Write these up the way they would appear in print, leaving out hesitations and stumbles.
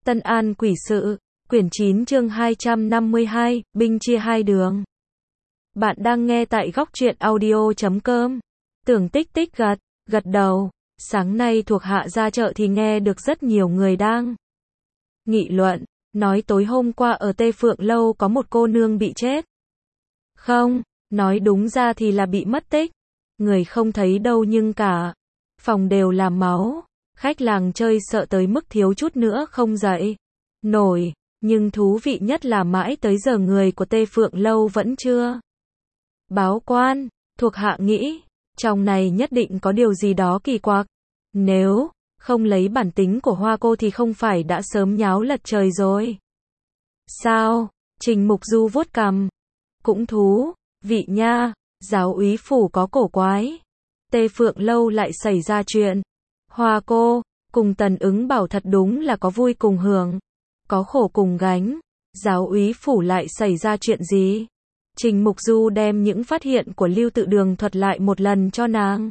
Tân An Quỷ Sự, quyển 9 chương 252, binh chia hai đường. Bạn đang nghe tại góc truyện audio.com. Tưởng Tích Tích gật đầu. Sáng nay thuộc hạ ra chợ thì nghe được rất nhiều người đang nghị luận, nói tối hôm qua ở Tê Phượng Lâu có một cô nương bị chết. Không, nói đúng ra thì là bị mất tích. Người không thấy đâu nhưng cả phòng đều là máu. Khách làng chơi sợ tới mức thiếu chút nữa không dậy nổi, nhưng thú vị nhất là mãi tới giờ người của Tê Phượng Lâu vẫn chưa báo quan. Thuộc hạ nghĩ, trong này nhất định có điều gì đó kỳ quặc. Nếu không lấy bản tính của Hoa cô thì không phải đã sớm nháo lật trời rồi. Sao? Trình Mục Du vuốt cằm. Cũng thú vị nha, giáo úy phủ có cổ quái. Tê Phượng Lâu lại xảy ra chuyện. Hoa cô cùng Tần Ứng Bảo thật đúng là có vui cùng hưởng, có khổ cùng gánh. Giáo úy phủ lại xảy ra chuyện gì? Trình Mục Du đem những phát hiện của Lưu Tự Đường thuật lại một lần cho nàng.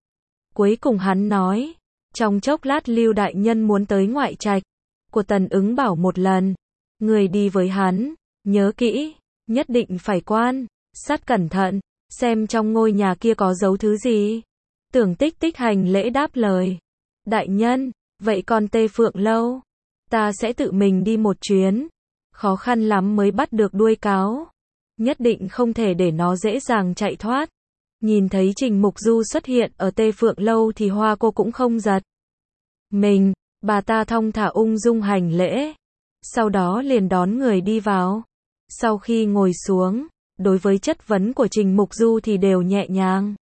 Cuối cùng hắn nói, trong chốc lát Lưu đại nhân muốn tới ngoại trạch của Tần Ứng Bảo một lần. Người đi với hắn, nhớ kỹ, nhất định phải quan sát cẩn thận, xem trong ngôi nhà kia có giấu thứ gì. Tưởng Tích Tích hành lễ đáp lời. Đại nhân, vậy còn Tê Phượng Lâu? Ta sẽ tự mình đi một chuyến. Khó khăn lắm mới bắt được đuôi cáo. Nhất định không thể để nó dễ dàng chạy thoát. Nhìn thấy Trình Mục Du xuất hiện ở Tê Phượng Lâu thì Hoa cô cũng không giật mình. Bà ta thong thả ung dung hành lễ. Sau đó liền đón người đi vào. Sau khi ngồi xuống, đối với chất vấn của Trình Mục Du thì đều nhẹ nhàng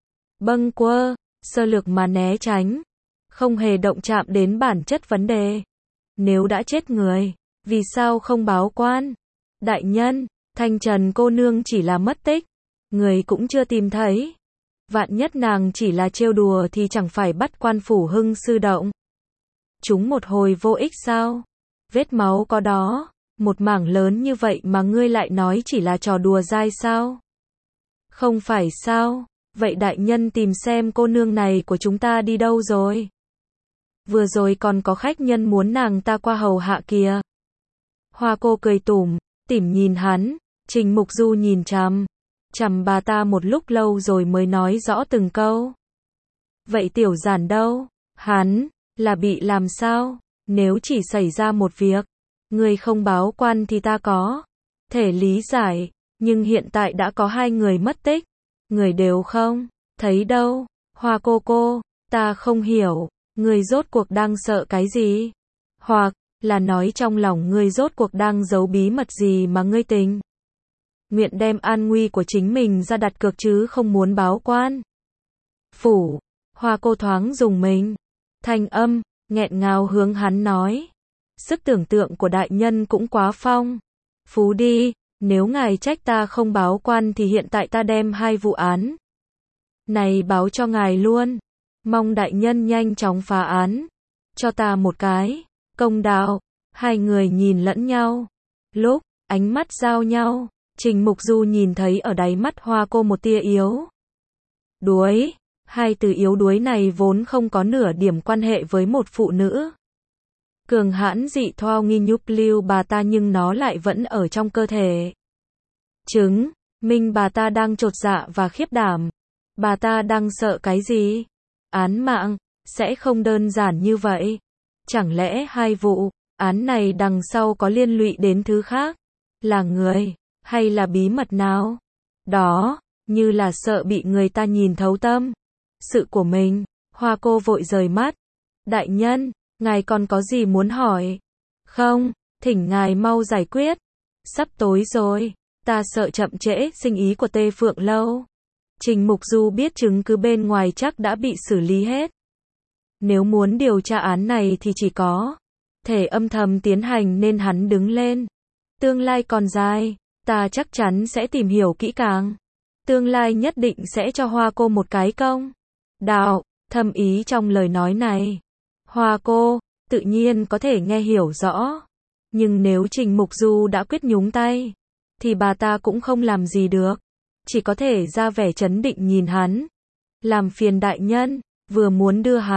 bâng quơ, sơ lược mà né tránh. Không hề động chạm đến bản chất vấn đề. Nếu đã chết người, vì sao không báo quan? Đại nhân, Thanh Trần cô nương chỉ là mất tích, người cũng chưa tìm thấy. Vạn nhất nàng chỉ là trêu đùa thì chẳng phải bắt quan phủ Hưng sư động chúng một hồi vô ích sao? Vết máu có đó, một mảng lớn như vậy mà ngươi lại nói chỉ là trò đùa dai sao? Không phải sao? Vậy đại nhân tìm xem cô nương này của chúng ta đi đâu rồi? Vừa rồi còn có khách nhân muốn nàng ta qua hầu hạ kìa. Hoa cô cười tủm tỉm nhìn hắn. Trình Mục Du nhìn chằm bà ta một lúc lâu rồi mới nói rõ từng câu. Vậy Tiểu Giản đâu? Hắn là bị làm sao? Nếu chỉ xảy ra một việc, người không báo quan thì ta có thể lý giải, nhưng hiện tại đã có hai người mất tích, người đều không thấy đâu. Hoa cô, ta không hiểu, ngươi rốt cuộc đang sợ cái gì? Hoặc là nói trong lòng ngươi rốt cuộc đang giấu bí mật gì mà ngươi tình nguyện đem an nguy của chính mình ra đặt cược chứ không muốn báo quan phủ. Hoa cô thoáng dùng mình, thanh âm nghẹn ngào hướng hắn nói, sức tưởng tượng của đại nhân cũng quá phong phú đi. Nếu ngài trách ta không báo quan thì hiện tại ta đem hai vụ án này báo cho ngài luôn. Mong đại nhân nhanh chóng phá án cho ta một cái công đạo. Hai người nhìn lẫn nhau, lúc ánh mắt giao nhau, Trình Mục Du nhìn thấy ở đáy mắt Hoa cô một tia yếu đuối. Hai từ yếu đuối này vốn không có nửa điểm quan hệ với một phụ nữ cường hãn dị thoa nghi nhúc lưu bà ta, nhưng nó lại vẫn ở trong cơ thể. Chứng minh bà ta đang chột dạ và khiếp đảm. Bà ta đang sợ cái gì? Án mạng sẽ không đơn giản như vậy. Chẳng lẽ hai vụ án này đằng sau có liên lụy đến thứ khác? Là người hay là bí mật nào đó, như là sợ bị người ta nhìn thấu tâm sự của mình. Hoa cô vội rời mắt. Đại nhân, ngài còn có gì muốn hỏi không? Thỉnh ngài mau giải quyết. Sắp tối rồi, ta sợ chậm trễ sinh ý của Tê Phượng Lâu. Trình Mục Du biết chứng cứ bên ngoài chắc đã bị xử lý hết. Nếu muốn điều tra án này thì chỉ có thể âm thầm tiến hành nên hắn đứng lên. Tương lai còn dài, ta chắc chắn sẽ tìm hiểu kỹ càng. Tương lai nhất định sẽ cho Hoa cô một cái công đạo. Thâm ý trong lời nói này, Hoa cô tự nhiên có thể nghe hiểu rõ. Nhưng nếu Trình Mục Du đã quyết nhúng tay, thì bà ta cũng không làm gì được. Chỉ có thể ra vẻ trấn định nhìn hắn. Làm phiền đại nhân, vừa muốn đưa hắn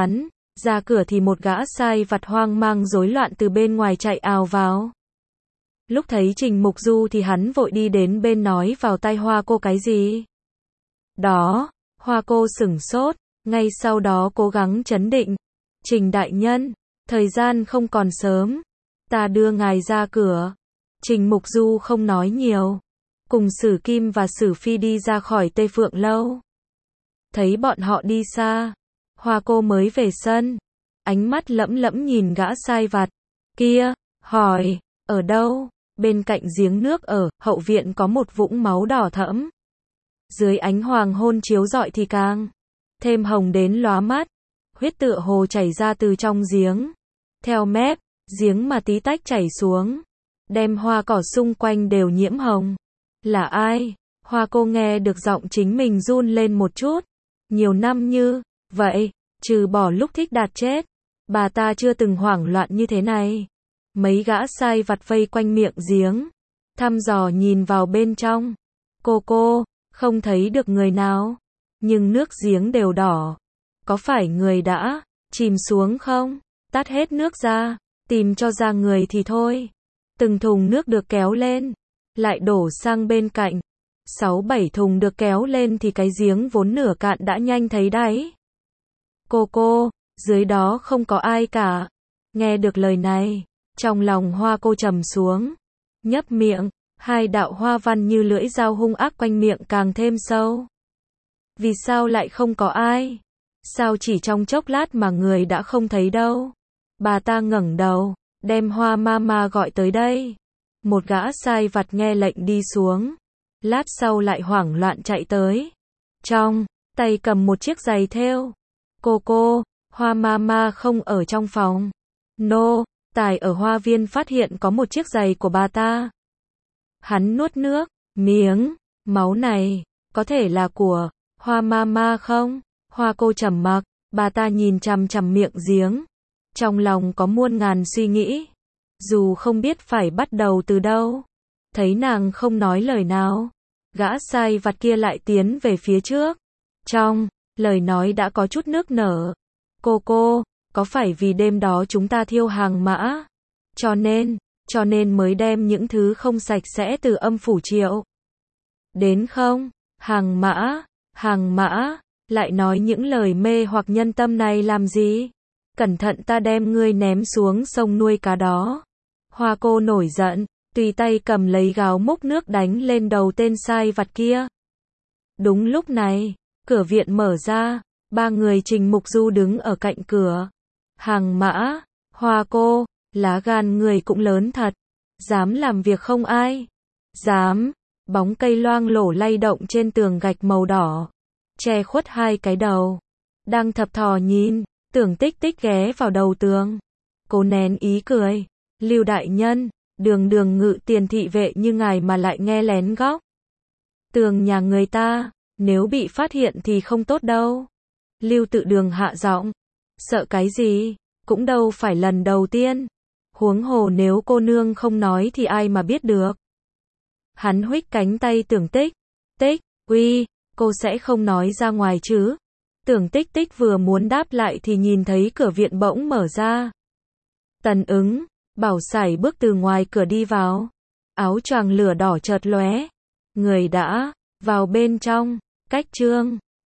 Ra cửa thì một gã sai vặt hoang mang rối loạn từ bên ngoài chạy ào vào. Lúc thấy Trình Mục Du thì hắn vội đi đến bên nói vào tai Hoa cô cái gì. Đó, Hoa cô sửng sốt, ngay sau đó cố gắng trấn định. Trình đại nhân, thời gian không còn sớm, ta đưa ngài ra cửa. Trình Mục Du không nói nhiều, cùng Sử Kim và Sử Phi đi ra khỏi Tây Phượng Lâu. Thấy bọn họ đi xa, Hoa cô mới về sân, ánh mắt lẫm lẫm nhìn gã sai vặt kia, hỏi, ở đâu? Bên cạnh giếng nước ở hậu viện có một vũng máu đỏ thẫm. Dưới ánh hoàng hôn chiếu rọi thì càng thêm hồng đến lóa mắt, huyết tựa hồ chảy ra từ trong giếng, theo mép giếng mà tí tách chảy xuống, đem hoa cỏ xung quanh đều nhiễm hồng. Là ai? Hoa cô nghe được giọng chính mình run lên một chút. Nhiều năm như vậy, trừ bỏ lúc Thích Đạt chết, bà ta chưa từng hoảng loạn như thế này. Mấy gã sai vặt vây quanh miệng giếng, thăm dò nhìn vào bên trong. Cô, không thấy được người nào, nhưng nước giếng đều đỏ. Có phải người đã chìm xuống không? Tát hết nước ra, tìm cho ra người thì thôi. Từng thùng nước được kéo lên, lại đổ sang bên cạnh. 6-7 thùng được kéo lên thì cái giếng vốn nửa cạn đã nhanh thấy đáy. Cô, dưới đó không có ai cả. Nghe được lời này, trong lòng Hoa cô trầm xuống, nhấp miệng, hai đạo hoa văn như lưỡi dao hung ác quanh miệng càng thêm sâu. Vì sao lại không có ai? Sao chỉ trong chốc lát mà người đã không thấy đâu? Bà ta ngẩng đầu, đem Hoa Mama gọi tới đây. Một gã sai vặt nghe lệnh đi xuống, lát sau lại hoảng loạn chạy tới. Trong tay cầm một chiếc giày thêu. Cô, Hoa Mama không ở trong phòng. Tài ở hoa viên phát hiện có một chiếc giày của bà ta. Hắn nuốt nước miếng, máu này có thể là của Hoa Mama không? Hoa cô trầm mặc, bà ta nhìn chằm chằm miệng giếng, trong lòng có muôn ngàn suy nghĩ, dù không biết phải bắt đầu từ đâu. Thấy nàng không nói lời nào, gã sai vặt kia lại tiến về phía trước. Trong lời nói đã có chút nước nở. Cô, có phải vì đêm đó chúng ta thiêu hàng mã, cho nên mới đem những thứ không sạch sẽ từ âm phủ triệu đến không? Hàng mã, lại nói những lời mê hoặc nhân tâm này làm gì? Cẩn thận ta đem ngươi ném xuống sông nuôi cá đó. Hoa cô nổi giận, tùy tay cầm lấy gáo múc nước đánh lên đầu tên sai vặt kia. Đúng lúc này, cửa viện mở ra, 3 người Trình Mục Du đứng ở cạnh cửa. Hàng mã, Hoa cô, lá gan người cũng lớn thật, dám làm việc không ai dám. Bóng cây loang lổ lay động trên tường gạch màu đỏ, che khuất hai cái đầu. Đang thập thò nhìn, Tưởng Tích Tích ghé vào đầu tường, cố nén ý cười. Lưu đại nhân, đường ngự tiền thị vệ như ngài mà lại nghe lén góc tường nhà người ta, nếu bị phát hiện thì không tốt đâu. Lưu Tự Đường hạ giọng, sợ cái gì, cũng đâu phải lần đầu tiên. Huống hồ nếu cô nương không nói thì ai mà biết được. Hắn huých cánh tay Tưởng Tích uy, cô sẽ không nói ra ngoài chứ? Tưởng Tích Tích vừa muốn đáp lại thì nhìn thấy cửa viện bỗng mở ra. Tần Ứng, Bảo Sải bước từ ngoài cửa đi vào. Áo choàng lửa đỏ chợt lóe. Người đã vào bên trong, cách Trương